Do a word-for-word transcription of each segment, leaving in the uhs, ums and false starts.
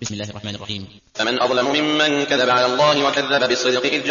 بسم الله الرحمن الرحيم. فمن أظلم ممن كذب على الله وكذب بالصدق إذ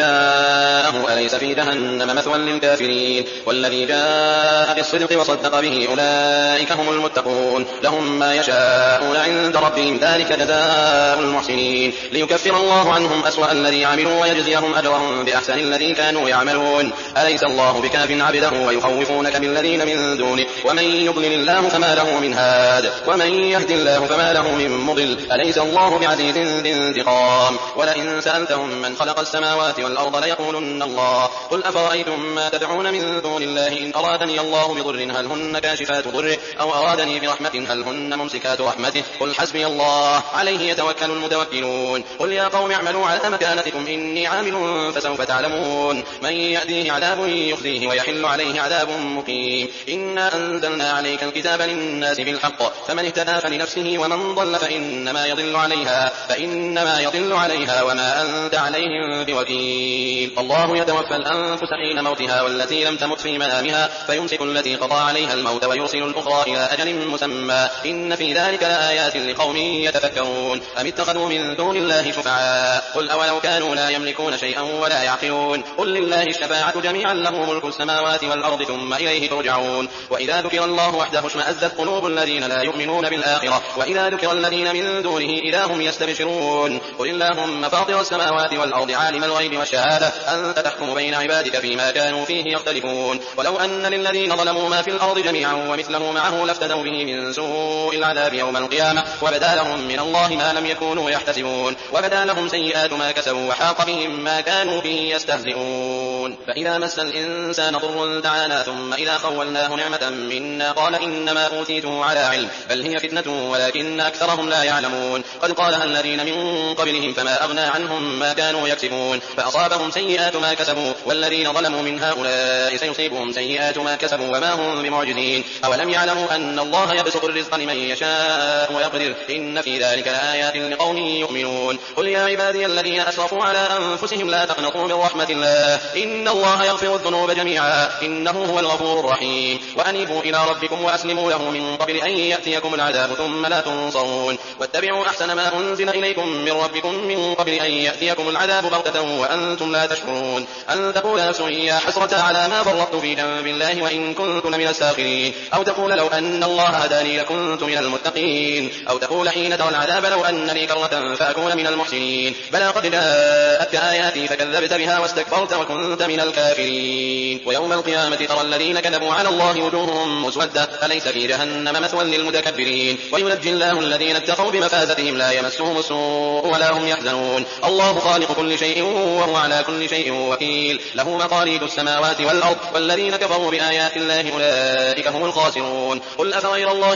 جاءه أليس في جهنم مثوى للكافرين والذي جاء بالصدق وصدق به أولئك هم المتقون لهم ما يشاءون عند ربهم ذلك جزاء المحسنين ليكفر الله عنهم أسوأ الذي عملوا ويجزيهم أجرهم بأحسن الذي كانوا يعملون أليس الله بكاف عبده ويخوفونك بالذين من دونه ومن يضلل الله فما له من هاد ومن يهد الله فما له من مضل أليس الله بعزيز ذي انتقام ولئن سألتهم من خلق السماوات والأرض ليقولن الله قل أفرأيتم ما تدعون من دون الله إن أرادني الله بضر هل هن كاشفات ضره أو أرادني برحمة هل هن ممسكات رحمته قل حسبي الله عليه يتوكل المتوكلون قل يا قوم اعملوا على مكانتكم إني عامل فسوف تعلمون من يأتيه عذاب يخزيه ويحل عليه عذاب مقيم إنا أنزلنا عليك الكتاب للناس بالحق فمن اهتدى فلنفسه ومن ضل فإنما يضل عليها فإنما يضل عليها وما أنت عليهم بوكيل الله يتوفى الأنفس حين موتها والتي لم تمت في منامها فيمسك التي قضى عليها الموت ويرسل الأخرى إلى أجل مسمى إن في ذلك لآيات لقوم يتفكرون أم اتخذوا من دون الله شفعاء قل أولو كانوا لا يملكون شيئا ولا يعقلون قل لله الشفاعة جميعا له ملك السماوات والأرض ثم إليه ترجعون وإذا ذكر الله وحده اشمأزت قلوب الذين لا يؤمنون بالآخرة وإذا ذكر الذين من دونه إذا هم يستبشرون قل اللهم فاطر السماوات والأرض عالم الغيب والشهادة أنت تحكم بين عبادك فيما كانوا فيه يختلفون ولو أن للذين ظلموا ما في الأرض جميعا ومثله معه لافتدوا به من سوء العذاب يوم القيامة وبدا لهم من الله ما لم يكونوا يحتسبون وبدا لهم سيئات ما كسبوا وحاق بهم ما كانوا به يستهزئون فإذا مس الإنسان ضر دعانا ثم إذا خولناه نعمة منا قال إنما أوتيته على علم بل هي فتنة ولكن أكثرهم لا يعلمون قد قالها الذين من قبلهم فما أغنى عنهم ما كانوا يكسبون فأصابهم سيئات ما كسبوا والذين ظلموا من هؤلاء سيصيبهم سيئات ما كسبوا وما هم بمعجزين أولم يعلموا أن الله يبسط الرزق لمن يشاء ويقدر إن في ذلك لآيات لقوم يؤمنون قل يا عبادي الذين أسرفوا على أنفسهم لا تقنطوا من رحمة الله إن الله يغفر الذنوب جميعا إنه هو الغفور الرحيم وأنيبوا إلى ربكم وأسلموا له من قبل أن يأتيكم العذاب ثم لا تنصرون واتبعوا أحسن ما أنزل إليكم من ربكم من قبل أن يأتيكم العذاب بغتة وأنتم لا تشعرون أن تقول نفس يا حسرة على ما فرطت في جنب الله وإن كنت من الساخرين أو تقول لو أن الله هداني لكنت من المتقين أو تقول حين ترى العذاب لو أن لي كرة فأكون من المحسنين بلى قد جاءتك آياتي فكذبت بها واستكبرت وكنت من الكافرين ويوم القيامة ترى الذين كذبوا على الله وجوههم مسودة أليس في جهنم مثوى للمتكبرين وينجي الله الذين اتقوا بمفازتهم لا يمسهم السوء ولا هم يحزنون الله خالق كل شيء وهو على كل شيء وكيل له مقاليد السماوات والأرض والذين كفروا بآيات الله أولئك هم الخاسرون قل أفغير الله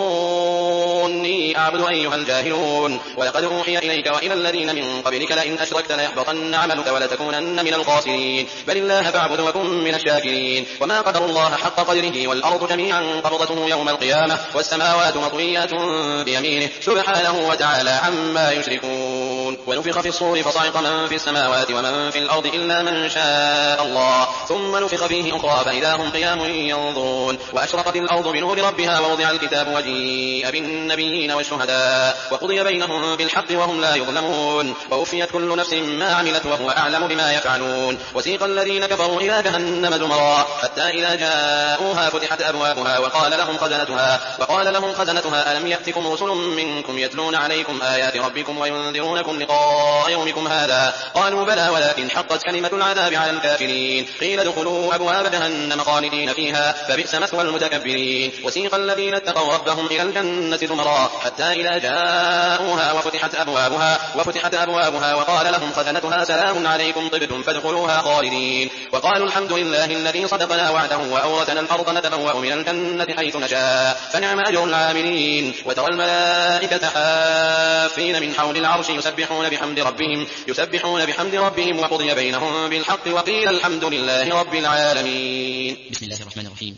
تأمروني أعبد أيها الجاهلون ولقد أوحي إليك وإلى الذين من قبلك لئن أشركت ليحبطن عملك ولتكونن من الخاسرين بل الله فاعبد وكن من الشاكرين وما قدر الله حق قدره والأرض جميعا قبضته يوم القيامة والسماوات مطويات بيمينه سبحانه وتعالى عما يشركون ونفخ في الصور فصعق من في السماوات ومن في الأرض إلا من شاء الله ثم نفخ فيه أخرى فإذا هم قيام ينظرون وأشرقت الأرض بنور ربها ووضع الكتاب وجيء بالنبيين والشهداء وقضي بينهم بالحق وهم لا يظلمون ووفيت كل نفس ما عملت وهو أعلم بما يفعلون وسيق الذين كفروا إلى جهنم زمرا حتى إذا جاءوها فتحت أبوابها وقال لهم خزنتها وقال لهم خزنتها ألم يأتكم رسل منكم يتلون عليكم آيات ربكم وينذرونكم لقاء يومكم هذا قالوا بلى ولكن حقت كلمة العذاب على الكافرين قيل ادخلوا أبواب جهنم خالدين فيها فبئس مثوى المتكبرين وسيق الذين اتقوا ربهم إلى الجنة زمرا حتى إذا جاءوها وفتحت أبوابها وفتحت أبوابها وقال لهم خزنتها سلام عليكم طبتم فادخلوها خالدين وقالوا الحمد لله الذي صدقنا وعده وأورثنا الأرض نتبوأ من الجنة حيث نشاء فنعم أجر العاملين وترى الملائكة حافين من حول العرش يسبحون يسبحون بحمد ربهم يسبحون بحمد ربهم وقضي بينهم بالحق وقيل الحمد لله رب العالمين. بسم الله الرحمن الرحيم.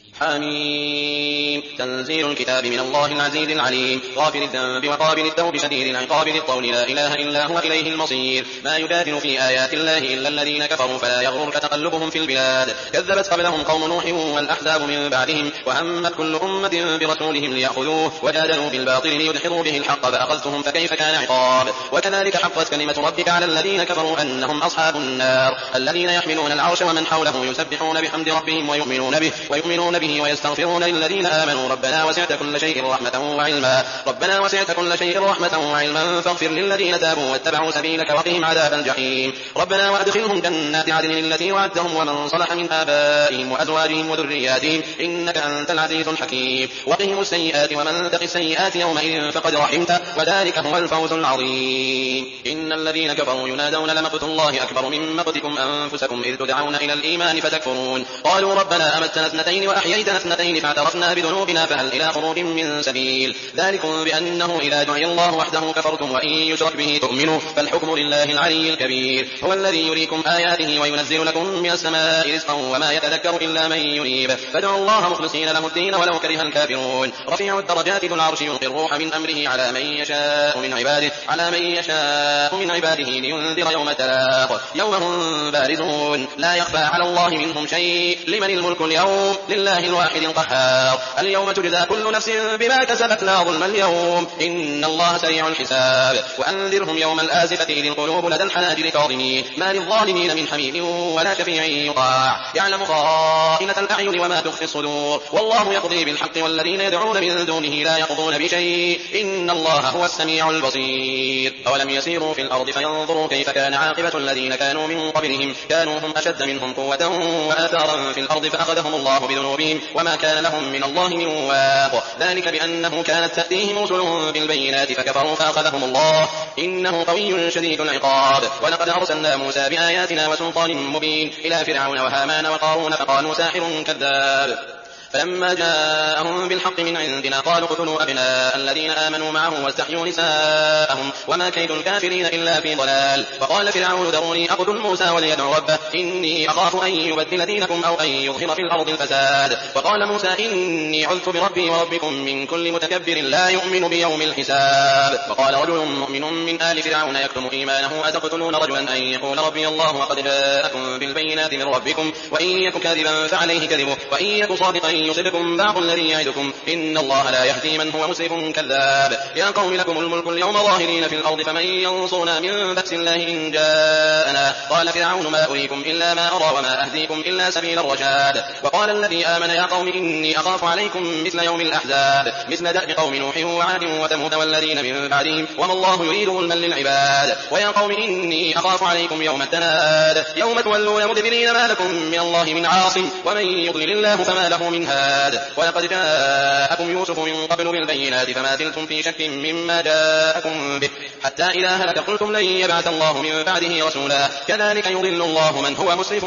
حميم. تنزيل الكتاب من الله العزيز العليم غافر الذنب وقابل التوب شديد العقاب ذي الطول لا إله إلا هو إليه المصير. ما يجادل في آيات الله إلا الذين كفروا فلا يغررك تقلبهم في البلاد. كذبت قبلهم قوم نوح والأحزاب من بعدهم وهمت كل أمة برسولهم ليأخذوه وجادلوا بالباطل ليدحضوا به الحق فأخذتهم فكيف كان عقاب. وكذلك حقت كلمة ربك على الذين كفروا أنهم أصحاب النار الذين يحملون العرش ومن حوله يسبحون بحمد ربهم ويؤمنون به ويؤمنون به ويستغفرون للذين آمنوا ربنا وسعت كل شيء رحمة وعلما ربنا وسعت كل شيء رحمة وعلما فاغفر للذين تابوا واتبعوا سبيلك وقهم عذاب الجحيم. ربنا وأدخلهم جنات عدن التي وعدتهم ومن صلح من آبائهم وأزواجهم وذرياتهم إنك أنت العزيز الحكيم. وقهم السيئات ومن تق السيئات يومئذ فقد رحمته وذلك هو الفوز العظيم. إن الذين كفروا ينادون لمقت الله أكبر من مقتكم أنفسكم إذ تدعون إلى الإيمان فتكفرون قالوا ربنا أمتنا اثنتين وأحييتنا اثنتين فاعترفنا بذنوبنا فهل إلى خروج من سبيل. ذلكم بأنه إذا دعي الله وحده كفرتم وإن يشرك به تؤمنوا فالحكم لله العلي الكبير. هو الذي يريكم آياته وينزل لكم من السماء رزقا وما يتذكر إلا من ينيب فادعوا الله مخلصين له الدين ولو كره الكافرون. رفيع الدرجات ذو العرش يلقي الروح من أمره على من يشاء من عباده على من يشاء من عباده لينذر يوم التلاق يوم هم بارزون لا يخفى على الله منهم شيء. لمن الملك اليوم لله الواحد القهار. اليوم تجزى كل نفس بما كسبت لا ظلم اليوم إن الله سريع الحساب. وأنذرهم يوم الآزفة إذ القلوب لدى الحناجر كاظمين ما للظالمين من حميم ولا شفيع يطاع يعلم خائنة الأعين وما تخفي الصدور والله يقضي بالحق والذين يدعون من دونه لا يقضون بشيء إن الله هو السميع البصير. أولم يسيروا في الأرض فينظروا كيف كان عاقبة الذين كانوا من قبلهم كانوا هم أشد منهم قوة وآثارا في الأرض فأخذهم الله بذنوبهم وما كان لهم من الله من واق. ذلك بأنه كانت تأتيهم رسلهم بالبينات فكفروا فأخذهم الله إنه قوي شديد العقاب. ولقد أرسلنا موسى بآياتنا وسلطان مبين إلى فرعون وهامان وقارون فقالوا ساحر كذاب فلما جاءهم بالحق من عندنا قالوا اقتلوا أبناء الذين آمنوا معه واستحيوا نساءهم وما كيد الكافرين إلا في ضلال. فقال فرعون ذروني أقتل موسى وليدعو ربه إني أخاف أن يبدل دينكم أو أن يظهر في الأرض الفساد. وقال موسى إني عذت بربي وربكم من كل متكبر لا يؤمن بيوم الحساب. وقال رجل مؤمن من آل فرعون يكتم إيمانه أتقتلون رجلا أن يقول ربي الله وقد جاءكم بالبينات من ربكم وإن يك كاذبا فعليه كذبه وإن يك صادقا يصبكم بعض الذي يعدكم إن الله لا يهدي من هو مسرف كذاب. يا قوم لكم الملك اليوم ظاهرين في الأرض فمن ينصرنا من بأس الله إن جاءنا. قال فرعون ما أريكم إلا ما أرى وما أهديكم إلا سبيل الرشاد. وقال الذي آمن يا قوم إني أخاف عليكم مثل يوم الأحزاب مثل دأب قوم نوح وعاد وثمود والذين من بعدهم وما الله يريد ظلما للعباد. ويا قوم إني أخاف عليكم يوم التناد يوم تولون مدبرين ما لكم من الله من عاصم ومن يضلل الله فما له من هاد. ولقد جاءكم يوسف من قبل بالبينات فما زلتم في شك مما جاءكم به حتى إذا هلك قلتم لن يبعث الله من بعده رسولا كذلك يضل الله من هو مسرف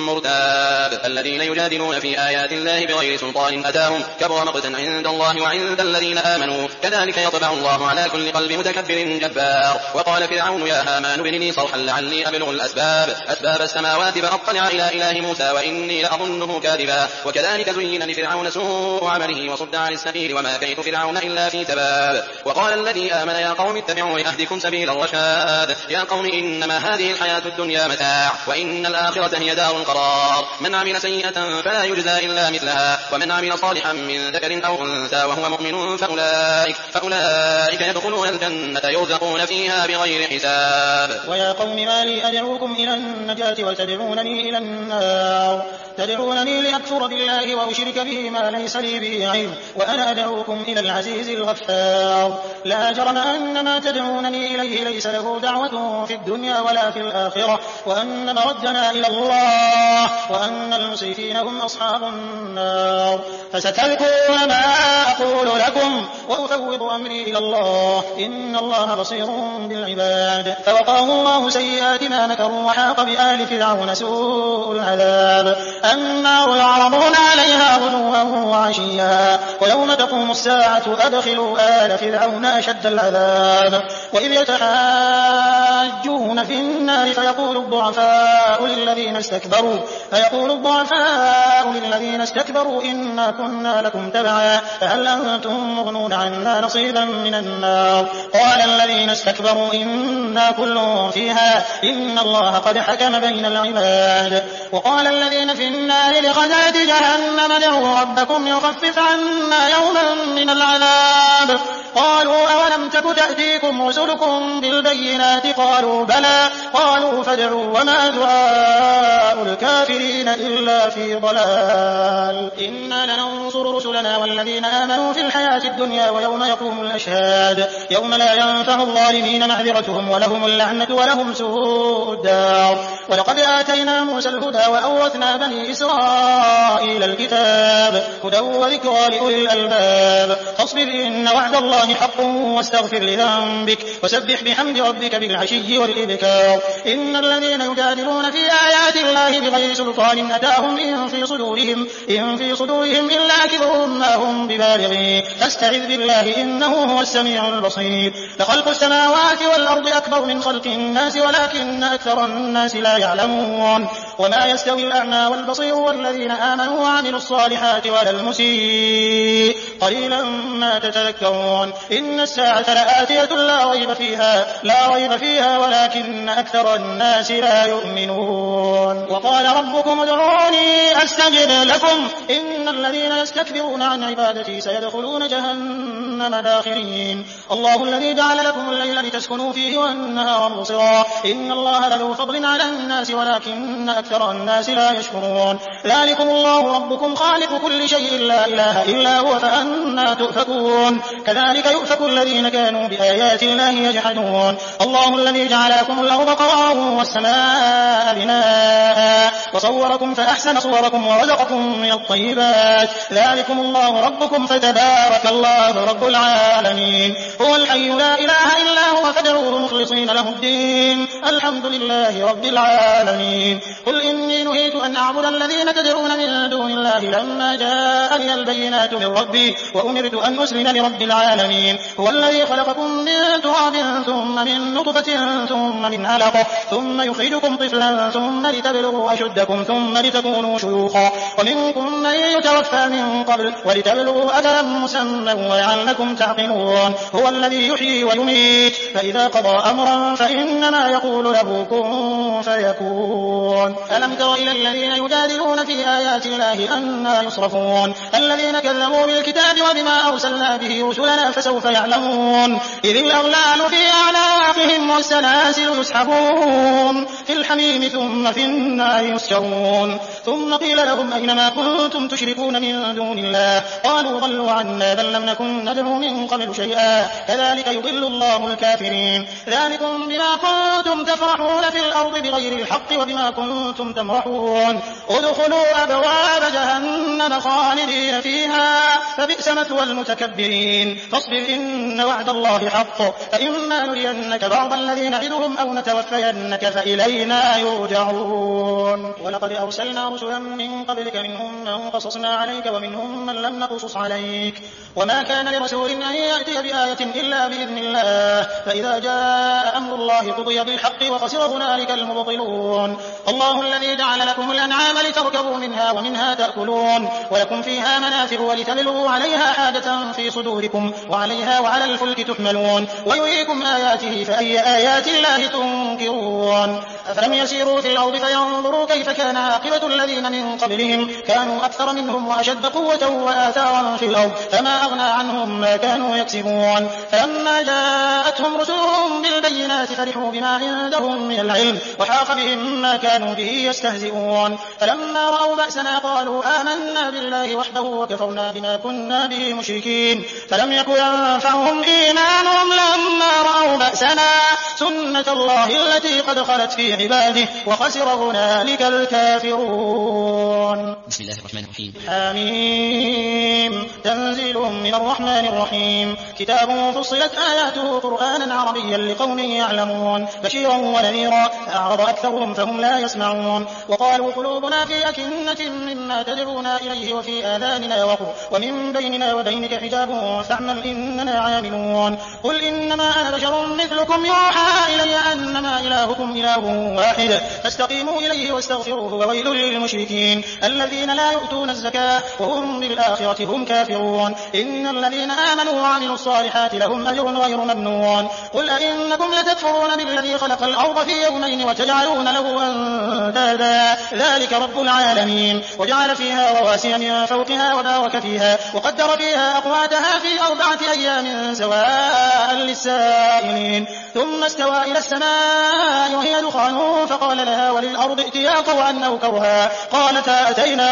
مرتاب. الذين يجادلون في آيات الله بغير سلطان أتاهم كبر مقتا عند الله وعند الذين آمنوا كذلك يطبع الله على كل قلب متكبر جبار. وقال فرعون يا هامان ابن لي صرحا لعلي أبلغ الأسباب أسباب السماوات فأطلع إلى إله موسى وإني لأظنه كاذبا. وكذلك زين لفرعون سوء عمله وصد عن السبيل وما كيد فرعون إلا في تباب. وقال الذي آمن يا قوم اتبعوا يهدكم سبيل الرشاد. يا قوم إنما هذه الحياة الدنيا متاع وإن الآخرة هي دار القرار. من عمل سيئة فلا يجزى إلا مثلها ومن عمل صالحا من ذكر أو أنثى وهو مؤمن فأولئك, فأولئك يدخلون الجنة يرزقون فيها بغير حساب. ويا قوم ما لي أدعوكم إلى النجاة وتدعونني إلى النار تدعونني لأكفر بالله وأشرك به ما ليس لي به علم وأنا أدعوكم إلى العزيز الغفار. لا جرم أن ما تدعونني إليه ليس له دعوة في الدنيا ولا في الآخرة وأن مردنا إلى الله وأن المسرفين هم أصحاب النار. فستذكرون ما أقول لكم وأفوض أمري إلى الله إن الله بصير بالعباد. فوقاه الله سيئات ما مكروا وحاق بآل فرعون سوء العذاب. النار يعرضون عليها غدوا وعشيا ويوم تقوم الساعة أدخلوا آل فرعون أشد العذاب. وإذ يتحاجون يلجون في النار فيقول الضعفاء للذين استكبروا فيقول الضعفاء للذين استكبروا إنا كنا لكم تبعا فهل أنتم مغنون عنا نصيبا من النار قال الذين استكبروا إنا كل فيها إن الله قد حكم بين العباد وقال الذين في النار لخزنة جهنم ادعوا ربكم يخفف عنا يوما من العذاب قالوا أولم تك تأتيكم رسلكم بالبينات قالوا بلى قالوا فادعوا وما دعاء الكافرين إلا في ضلال إنا لننصر رسلنا والذين آمنوا في الحياة الدنيا ويوم يقوم الأشهاد يوم لا ينفع الظالمين معذرتهم ولهم اللعنة ولهم سوء الدار ولقد آتينا موسى الهدى وأورثنا بني إسرائيل الكتاب هدى وذكرى لأولي الألباب فاصبر إن وعد الله حق واستغفر لذنبك وسبح بحمد ربك بالعشي والإبكار إن الذين يجادلون في آيات الله بغير سلطان أتاهم إن في صدورهم إن في صدورهم إلا كبر ما هم ببالغين فاستعذ بالله إنه هو السميع البصير لخلق السماوات والأرض أكبر من خلق الناس ولكن أكثر الناس لا يعلمون وما يستوي الأعمى والبصير والذين آمنوا وعملوا الصالحات ولا المسيء قليلا ما تتذكرون إن الساعة لآتية لا ريب فيها لا ريب فيها ولكن أكثر الناس لا يؤمنون وقال ربكم ادعوني أستجب لكم إن الذين يستكبرون عن عبادتي سيدخلون جهنم داخرين الله الذي جعل لكم الليل لتسكنوا فيه والنهار مبصرا إن الله لذو فضل على الناس ولكن أكثر الناس لا يشكرون ذلكم الله ربكم خالق كل شيء لا إله إلا هو فأنا تؤفكون كذلك يؤفك الذين كانوا بآيات الله يجحدون الله الذي جعل لكم الأرض قرارا والسماء بناء وصوركم فأحسن صوركم ورزقكم من الطيبات ذلكم الله ربكم فتبارك الله رب العالمين هو الحي لا إله إلا هو فادعوه مخلصين له الدين الحمد لله رب العالمين قل إني نهيت أن أعبد الذين تدعون من دون الله لما جاءني البينات من ربي وأمرت أن أسلم لرب العالمين هو الذي خلقكم من تراب ثم من نطفة ثم من علقة ثم يخرجكم طفلا ثم لتبلغوا أشدكم ثم لتكونوا شيوخا ومنكم من يتوفى من قبل ولتبلغوا أجلا مسمى ويعلكم تعقلون هو الذي يحيي ويميت فإذا قضى أمرا فإنما يقول له كن فيكون ألم تر إلى الذين يجادلون في آيات الله أنى يصرفون الذين كذبوا بالكتاب وبما أرسلنا به رسلنا فسوف يعلمون إذ الأغلال في أعناقهم والسلاسل يسحبون في الحميم ثم في النار يسجرون ثم قيل لهم أينما كنتم تشركون من دون الله قالوا ضلوا عنا بل لم نكن ندعو من قبل شيئا كذلك يضل الله الكافرين ذلكم بما كنتم تفرحون في الأرض بغير الحق وبما كنتم تمرحون ادخلوا أبواب جهنم خالدين فيها فبئس مثوى المتكبرين فاصبر إن وعد الله حق فإما نرينك بعض الذين نعدهم أو نتوفينك فإلينا يرجعون ولقد أرسلنا رسلا من قبلك منهم من قصصنا عليك ومنهم من لم نقصص عليك وما كان لرسول أن يأتي بآية إلا بإذن الله فإذا جاء أمر الله قضي بالحق وخسر هنالك المبطلون الله الذي جعل لكم الأنعام لتركبوا منها ومنها تأكلون ولكم فيها منافع ولتبلغوا عليها حاجة في صدوركم وعليها وعلى الفلك تحملون ويريكم آياته فأي آيات الله تنكرون أفلم يسيروا في الأرض فينظروا كيف كان عاقبة الذين من قبلهم كانوا أكثر منهم وأشد قوة وآثارا في الأرض فما أغنى عنهم ما كانوا يكسبون فلما جاءتهم رسلهم بالبينات فرحوا بما عندهم من العلم وحاق بهم ما كانوا به يستهزئون فلما رأوا بأسنا قالوا آمنا بالله وحده وكفرنا بما كنا به مشركين فلم يكن ينفعهم إيمانهم لما رأوا بأسنا سنة الله التي قد خلت في عباده وخسر هنالك الكافرون. بسم الله الرحمن الرحيم. حميم تنزيل من الرحمن الرحيم كتاب فصلت آياته قرآنا عربيا لقوم يعلمون بشيرا ونذيرا فأعرض أكثرهم فهم لا يسمعون وقالوا قلوبنا في أكنة مما تدعونا إليه وفي آذاننا وقر ومن بيننا وبينك حجاب فاعمل إننا عاملون قل إنما أنا بشر مثلكم يوحى إلي أن إنما إلهكم إله واحد فاستقيموا إليه واستغفروه وويل للمشركين الذين لا يؤتون الزكاة وهم بالآخرة هم كافرون إن الذين آمنوا وعملوا الصالحات لهم أجر غير ممنون قل أئنكم لتكفرون بالذي خلق الأرض في يومين وتجعلون له أندادا ذلك رب العالمين وجعل فيها رواسي من فوقها وبارك فيها وقدر فيها أقواتها في أربعة أيام سواء للسائلين ثم استوى إلى السماء وهي دخان فقال لها وللأرض ائتيا طوعا أو كرها قالتا أتينا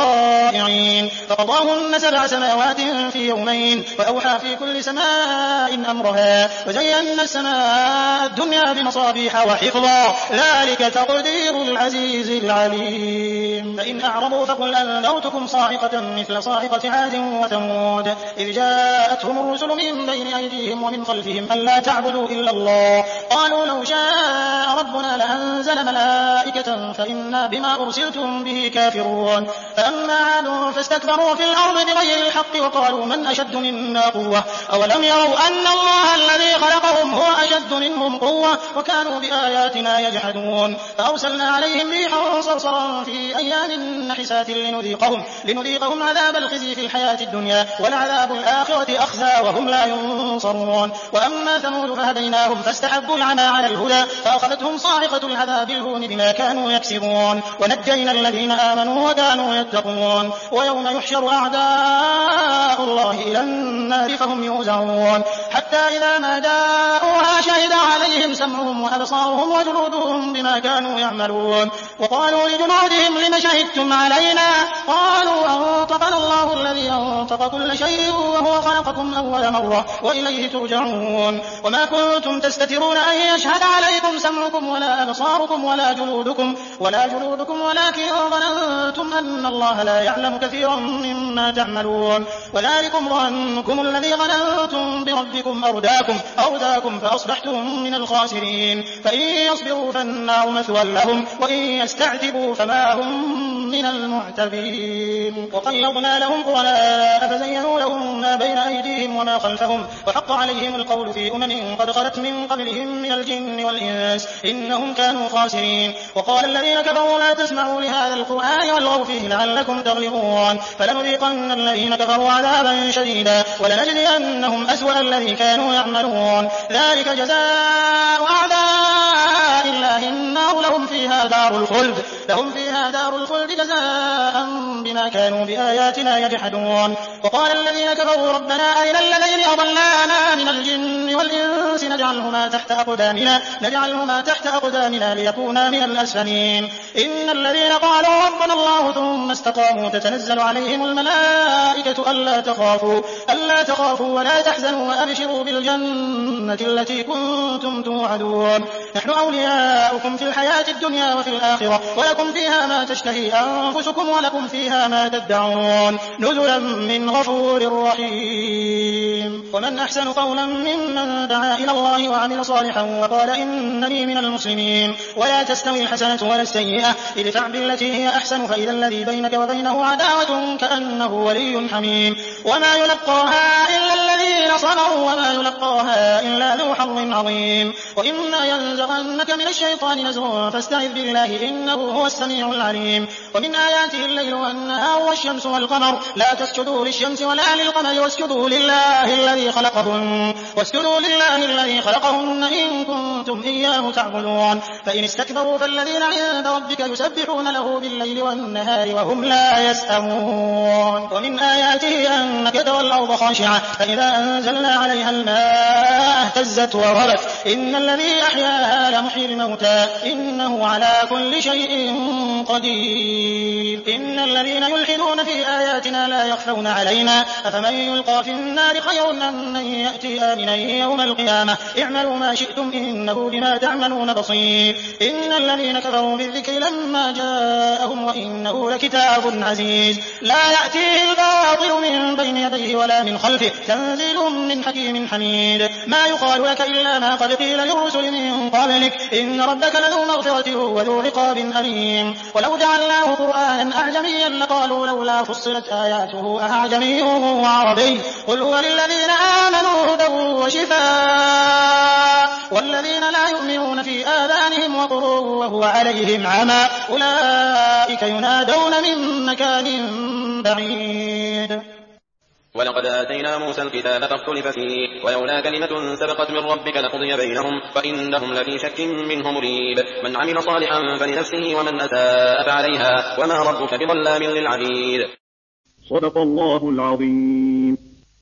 طائعين فقضاهن سبع سماوات في يومين وأوحى في كل سماء أمرها وزينا السماء الدنيا بمصابيح وحفظا ذلك تقدير العزيز العليم فإن أعرضوا فقل أنذرتكم صاعقة مثل صاعقة عاد وثمود إذ جاءتهم الرسل من بين أيديهم ومن خلفهم ألا تعبدوا إلا الله قالوا لو شاء ربنا لأنزل ملائكة فإنا بما أرسلتم به كافرون فأما عاد فاستكبروا في الأرض بغير الحق وقالوا من أشد منا قوة أولم يروا أن الله الذي خلقهم هو أشد منهم قوة وكانوا بآياتنا يجحدون فأرسلنا عليهم ريحا صرصرا في أيام نحسات لنذيقهم, لنذيقهم عذاب الخزي في الحياة الدنيا ولعذاب الآخرة أخزى وهم لا ينصرون وأما ثمود فهديناهم فاستحبوا العمى على الهدى فأخذتهم صاعقة العذاب الهون بما كانوا يكسبون ونجينا الذين آمنوا وكانوا يتقون ويوم يحشر أعداء الله إلى النار فهم يوزعون حتى إذا ما جاءوها شهد عليهم سمعهم وأبصارهم وجلودهم بما كانوا يعملون وقالوا لجنودهم لم شهدتم علينا قالوا أنطقنا الله الذي أنطق كل شيء وهو خلقكم أول مرة وإليه ترجعون وما كنتم تستترون أن يشهد عليكم سمعكم ولا أبصاركم ولا جلودكم ولا جلودكم ولكن ظننتم أن الله لا يعلم كثيرا مما تعملون وذلكم ظنكم الذي ظننتم بربكم أرداكم, أرداكم فأصبحتم من الخاسرين فإن يصبروا فالنار مثوى لهم وإن يستعتبوا فما هم من المعتبين وقيضنا لهم قرناء فزينوا لهم ما بين أيديهم وما خلفهم وحق عليهم القول في أمم قد خلت من قبلهم من الجن والإنس إنهم كانوا خاسرين وقال الذين كفروا لا تسمعوا لهذا القرآن والغوا فيه لعلكم تغلبون فلنذيقن الذين كفروا عذابا شديدا ولنجزينهم أسوأ الذي كانوا يعملون ذلك جزاء أعداء الله النار لهم فيها دار الخلد لهم فيها دار الخلد جزاء بما كانوا بآياتنا يجحدون وقال الذين كفروا ربنا أرنا الذين أضلانا من الجن والإنس نجعلهما تحت أقدامنا نجعلهما تحت أقدامنا ليكونا من الأسفلين إن الذين قالوا ربنا الله ثم استقاموا تتنزل عليهم الملائكة ألا تخافوا ألا تخافوا ولا تحزنوا وأبشروا بالجنة التي كنتم توعدون نحن أولياؤكم في الحياة الدنيا وفي الآخرة ولكم فيها ما تشتهي أنفسكم ولكم فيها ما تدعون نزلا من غفور رحيم ومن أحسن قولا ممن دعا إلى الله وعمل صالحا وقال إنني من المسلمين ولا تستوي الحسنة ولا السيئة ادفع بالتي هي أحسن فإذا الذي بينك وبينه عداوة كأنه ولي حميم وما يلقاها إلا الذين صبروا وما يلقاها إلا ذو حظ عظيم وإما ينزغنك من الشيطان نزغ فاستعذ بالله إنه هو السميع العليم ومن آياته الليل والنهار والشمس والقمر لا تسجدوا للشمس ولا للقمر واسجدوا لله الذي خلقهن واسجدوا لله الذي خلقهن إن كنتم إياه تعبدون فإن استكبروا فالذين عند ربك يسبحون له بالليل والنهار وهم لا يسأمون ومن آياته أنك ترى الأرض خاشعة فإذا أنزلنا عليها الماء اهتزت وربت إن الذي أحياها لمحيي الموتى إنه على كل شيء قدير إن الذين يلحدون في آياتنا لا يخفون علينا أفمن يلقى في النار خير أم من يأتي آمنا يوم القيامة اعملوا ما شئتم إنه بما تعملون بصير إن الذين كفروا بالذكر لما جاءهم وإنه لكتاب عزيز لا يأتيه الباطل من بين يديه ولا من خلفه تنزيل من حكيم حميد ما يقال لك إلا ما قد قيل للرسل من قبلك إن ربك لذو مغفرة وذو عقاب أليم ولو جعلناه قرآنا أعجميا لقالوا لولا فصلت آياته أعجمي وعربي قل هو للذين آمنوا هدى وشفاء والذين الذين لا يؤمنون في آذانهم وقر وهو عليهم عمى أولئك ينادون من مكان بعيد. ولقد آتينا موسى الكتاب فاختلف فيه ولولا كلمة سبقت من ربك لقضي بينهم وإنهم لفي شك منه مريب. من عمل صالحا فلنفسه ومن أساء فعليها وما ربك بظلام للعبيد. صدق الله العظيم.